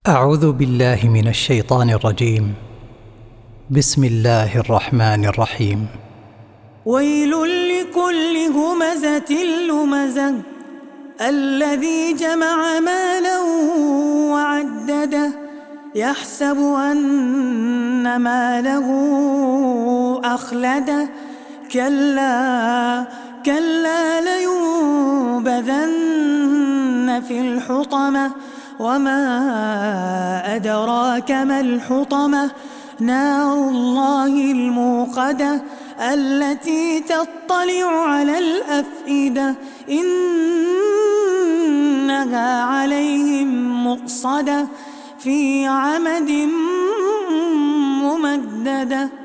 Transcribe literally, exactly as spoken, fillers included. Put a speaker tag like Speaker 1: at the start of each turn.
Speaker 1: أعوذ بالله من الشيطان الرجيم. بسم الله الرحمن الرحيم.
Speaker 2: ويل لكل همزة لمزة الذي جمع مالا وعدده يحسب أن ماله أخلده كلا كلا لينبذن في الحطمة وما أدراك ما الحطمة نار الله الموقدة التي تطلع على الأفئدة إنها عليهم مؤصدة في عمد ممددة.